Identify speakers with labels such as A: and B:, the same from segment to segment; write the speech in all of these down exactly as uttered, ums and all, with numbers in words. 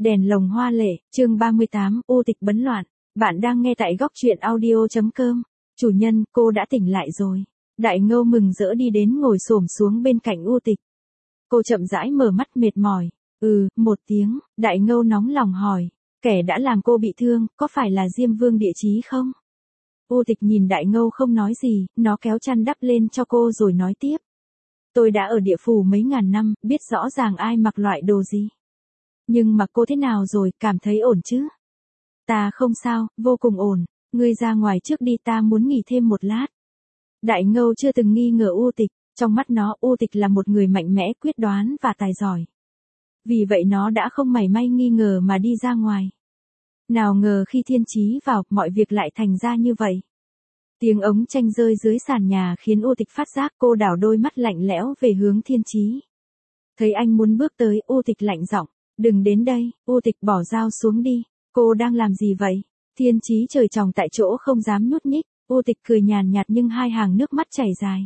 A: Đèn lồng hoa lệ, chương ba mươi tám, u tịch bấn loạn. Bạn đang nghe tại góc truyện audio chấm com. Chủ nhân, cô đã tỉnh lại rồi. Đại Ngâu mừng rỡ đi đến ngồi xổm xuống bên cạnh u tịch. Cô chậm rãi mở mắt mệt mỏi. Ừ, một tiếng, Đại Ngâu nóng lòng hỏi. Kẻ đã làm cô bị thương, có phải là Diêm Vương địa chí không? U tịch nhìn Đại Ngâu không nói gì, nó kéo chăn đắp lên cho cô rồi nói tiếp. Tôi đã ở địa phủ mấy ngàn năm, biết rõ ràng ai mặc loại đồ gì. Nhưng mà cô thế nào rồi, cảm thấy ổn chứ? Ta không sao, vô cùng ổn, ngươi ra ngoài trước đi, ta muốn nghỉ thêm một lát. Đại Ngâu chưa từng nghi ngờ u tịch, trong mắt nó u tịch là một người mạnh mẽ, quyết đoán và tài giỏi. Vì vậy nó đã không mảy may nghi ngờ mà đi ra ngoài. Nào ngờ khi Thiên Chí vào, mọi việc lại thành ra như vậy. Tiếng ống tranh rơi dưới sàn nhà khiến u tịch phát giác, cô đảo đôi mắt lạnh lẽo về hướng Thiên Chí. Thấy anh muốn bước tới, u tịch lạnh giọng. Đừng đến đây, u tịch bỏ dao xuống đi. Cô đang làm gì vậy? Thiên Chí trời tròng tại chỗ không dám nhúc nhích. U tịch cười nhàn nhạt nhưng hai hàng nước mắt chảy dài.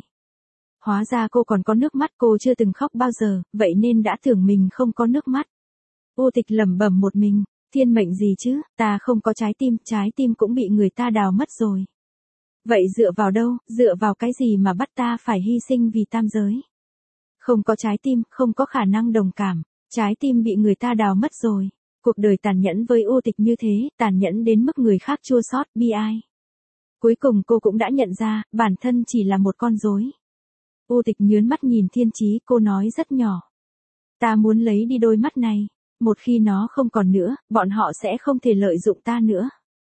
A: Hóa ra cô còn có nước mắt, cô chưa từng khóc bao giờ, vậy nên đã tưởng mình không có nước mắt. U tịch lẩm bẩm một mình, thiên mệnh gì chứ, ta không có trái tim, trái tim cũng bị người ta đào mất rồi. Vậy dựa vào đâu, dựa vào cái gì mà bắt ta phải hy sinh vì tam giới? Không có trái tim, không có khả năng đồng cảm, trái tim bị người ta đào mất rồi. Cuộc đời tàn nhẫn với u tịch như thế, tàn nhẫn đến mức người khác chua xót, bi ai. Cuối cùng cô cũng đã nhận ra, bản thân chỉ là một con rối. U tịch nhớn mắt nhìn Thiên Chí, cô nói rất nhỏ. Ta muốn lấy đi đôi mắt này, một khi nó không còn nữa, bọn họ sẽ không thể lợi dụng ta nữa.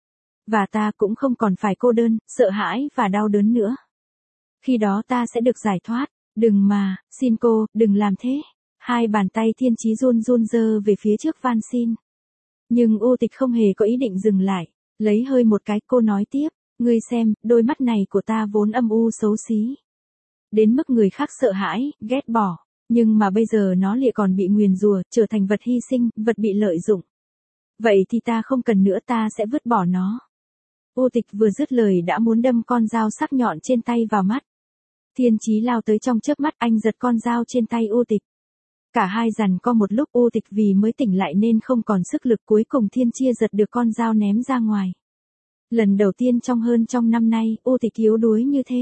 A: Và ta cũng không còn phải cô đơn, sợ hãi và đau đớn nữa. Khi đó ta sẽ được giải thoát, đừng mà, xin cô, đừng làm thế. Hai bàn tay Thiên Chí run run giơ về phía trước van xin. Nhưng u tịch không hề có ý định dừng lại, lấy hơi một cái, cô nói tiếp, ngươi xem, đôi mắt này của ta vốn âm u xấu xí. Đến mức người khác sợ hãi, ghét bỏ, nhưng mà bây giờ nó lại còn bị nguyền rủa, trở thành vật hy sinh, vật bị lợi dụng. Vậy thì ta không cần nữa, ta sẽ vứt bỏ nó. U tịch vừa dứt lời đã muốn đâm con dao sắc nhọn trên tay vào mắt. Thiên Chí lao tới trong chớp mắt, anh giật con dao trên tay u tịch. Cả hai giằng co một lúc, u tịch vì mới tỉnh lại nên không còn sức lực, cuối cùng Thiên Chia giật được con dao ném ra ngoài. Lần đầu tiên trong hơn trong năm nay, u tịch yếu đuối như thế.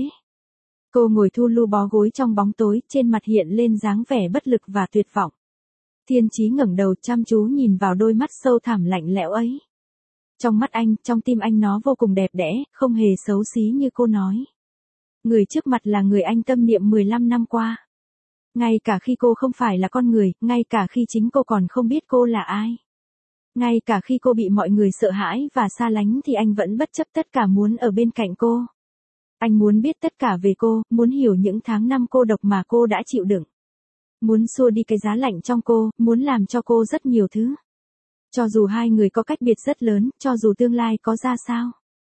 A: Cô ngồi thu lu bó gối trong bóng tối, trên mặt hiện lên dáng vẻ bất lực và tuyệt vọng. Thiên Chí ngẩng đầu chăm chú nhìn vào đôi mắt sâu thẳm lạnh lẽo ấy. Trong mắt anh, trong tim anh nó vô cùng đẹp đẽ, không hề xấu xí như cô nói. Người trước mặt là người anh tâm niệm mười lăm năm qua. Ngay cả khi cô không phải là con người, ngay cả khi chính cô còn không biết cô là ai. Ngay cả khi cô bị mọi người sợ hãi và xa lánh thì anh vẫn bất chấp tất cả muốn ở bên cạnh cô. Anh muốn biết tất cả về cô, muốn hiểu những tháng năm cô độc mà cô đã chịu đựng. Muốn xua đi cái giá lạnh trong cô, muốn làm cho cô rất nhiều thứ. Cho dù hai người có cách biệt rất lớn, cho dù tương lai có ra sao.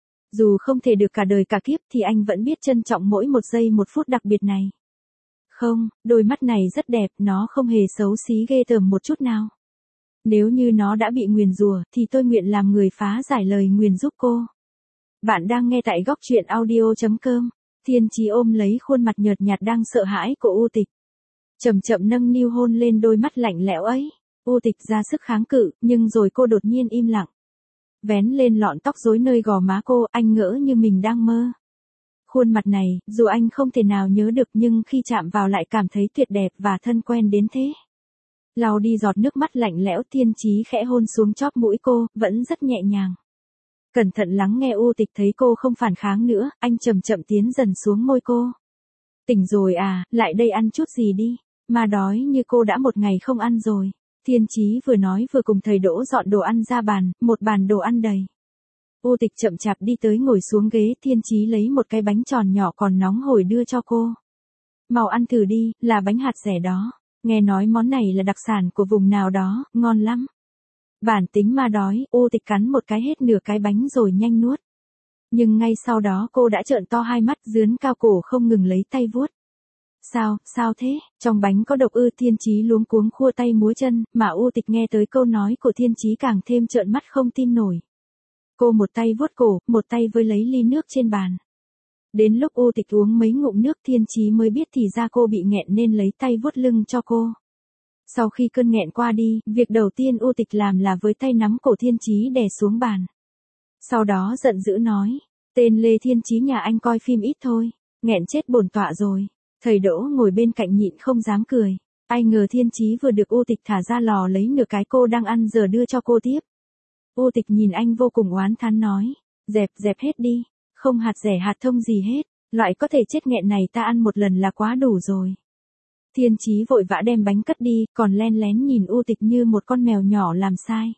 A: Dù không thể được cả đời cả kiếp thì anh vẫn biết trân trọng mỗi một giây một phút đặc biệt này. Không, đôi mắt này rất đẹp, nó không hề xấu xí ghê tởm một chút nào. Nếu như nó đã bị nguyền rủa thì tôi nguyện làm người phá giải lời nguyền giúp cô. Bạn đang nghe tại góc truyện audio chấm com. Thiên Chí ôm lấy khuôn mặt nhợt nhạt đang sợ hãi của u tịch. Chậm chậm nâng niu hôn lên đôi mắt lạnh lẽo ấy. U tịch ra sức kháng cự, nhưng rồi cô đột nhiên im lặng. Vén lên lọn tóc rối nơi gò má cô, anh ngỡ như mình đang mơ. Khuôn mặt này, dù anh không thể nào nhớ được nhưng khi chạm vào lại cảm thấy tuyệt đẹp và thân quen đến thế. Lau đi giọt nước mắt lạnh lẽo, Thiên Chí khẽ hôn xuống chóp mũi cô, vẫn rất nhẹ nhàng. Cẩn thận lắng nghe, u tịch thấy cô không phản kháng nữa, anh chậm chậm tiến dần xuống môi cô. Tỉnh rồi à, lại đây ăn chút gì đi, mà đói như cô đã một ngày không ăn rồi. Thiên Chí vừa nói vừa cùng thầy Đỗ dọn đồ ăn ra bàn, một bàn đồ ăn đầy. U tịch chậm chạp đi tới ngồi xuống ghế, Thiên Chí lấy một cái bánh tròn nhỏ còn nóng hổi đưa cho cô. Mau ăn thử đi, là bánh hạt dẻ đó. Nghe nói món này là đặc sản của vùng nào đó, ngon lắm. Bản tính mà đói, u tịch cắn một cái hết nửa cái bánh rồi nhanh nuốt. Nhưng ngay sau đó cô đã trợn to hai mắt, dướn cao cổ không ngừng lấy tay vuốt. Sao, sao thế, trong bánh có độc ư? Thiên Chí luống cuống khua tay múa chân, mà u tịch nghe tới câu nói của Thiên Chí càng thêm trợn mắt không tin nổi. Cô một tay vuốt cổ, một tay với lấy ly nước trên bàn. Đến lúc u tịch uống mấy ngụm nước Thiên Chí mới biết thì ra cô bị nghẹn nên lấy tay vuốt lưng cho cô. Sau khi cơn nghẹn qua đi, việc đầu tiên U Tịch làm là với tay nắm cổ Thiên Chí đè xuống bàn. Sau đó giận dữ nói, tên Lê Thiên Chí nhà anh coi phim ít thôi, nghẹn chết bổn tọa rồi. Thầy Đỗ ngồi bên cạnh nhịn không dám cười, ai ngờ Thiên Chí vừa được U Tịch thả ra lò lấy nửa cái cô đang ăn giờ đưa cho cô tiếp. U Tịch nhìn anh vô cùng oán thán nói, dẹp dẹp hết đi, không hạt rẻ hạt thông gì hết, loại có thể chết nghẹn này ta ăn một lần là quá đủ rồi. Thiên Chí vội vã đem bánh cất đi, còn len lén nhìn U Tịch như một con mèo nhỏ làm sai.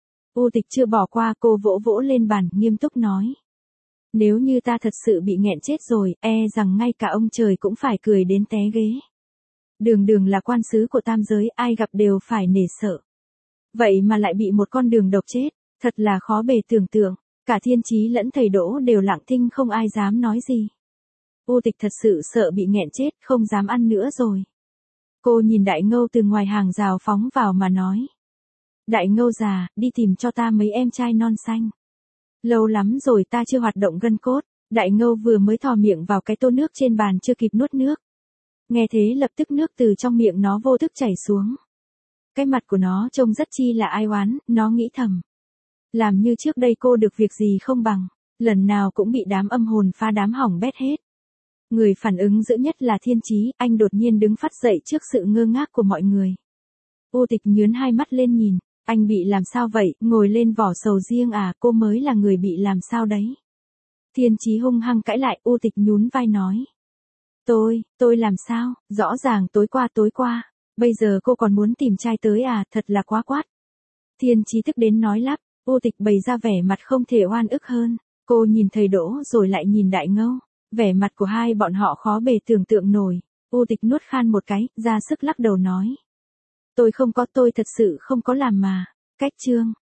A: U Tịch chưa bỏ qua, cô vỗ vỗ lên bàn, nghiêm túc nói. Nếu như ta thật sự bị nghẹn chết rồi, e rằng ngay cả ông trời cũng phải cười đến té ghế. Đường Đường là quan sứ của tam giới, ai gặp đều phải nể sợ. Vậy mà lại bị một con Đường độc chết, thật là khó bề tưởng tượng. Cả Thiên Chí lẫn thầy Đỗ đều lặng thinh không ai dám nói gì. U Tịch thật sự sợ bị nghẹn chết, không dám ăn nữa rồi. Cô nhìn Đại Ngâu từ ngoài hàng rào phóng vào mà nói. Đại Ngâu già, đi tìm cho ta mấy em trai non xanh. Lâu lắm rồi ta chưa hoạt động gân cốt. Đại Ngâu vừa mới thò miệng vào cái tô nước trên bàn chưa kịp nuốt nước. Nghe thế lập tức nước từ trong miệng nó vô thức chảy xuống. Cái mặt của nó trông rất chi là ai oán, nó nghĩ thầm. Làm như trước đây cô được việc gì không bằng, lần nào cũng bị đám âm hồn pha đám hỏng bét hết. Người phản ứng dữ nhất là Thiên Chí, anh đột nhiên đứng phắt dậy trước sự ngơ ngác của mọi người. U Tịch nhướn hai mắt lên nhìn, anh bị làm sao vậy, ngồi lên vỏ sầu riêng à, cô mới là người bị làm sao đấy. Thiên Chí hung hăng cãi lại, U Tịch nhún vai nói. Tôi, tôi làm sao, rõ ràng tối qua tối qua, bây giờ cô còn muốn tìm trai tới à, thật là quá quát. Thiên Chí tức đến nói lắp, U Tịch bày ra vẻ mặt không thể oan ức hơn, cô nhìn thầy Đỗ rồi lại nhìn Đại Ngâu, vẻ mặt của hai bọn họ khó bề tưởng tượng nổi. U Tịch nuốt khan một cái, ra sức lắc đầu nói. Tôi không có, tôi thật sự không có làm mà, cách chương.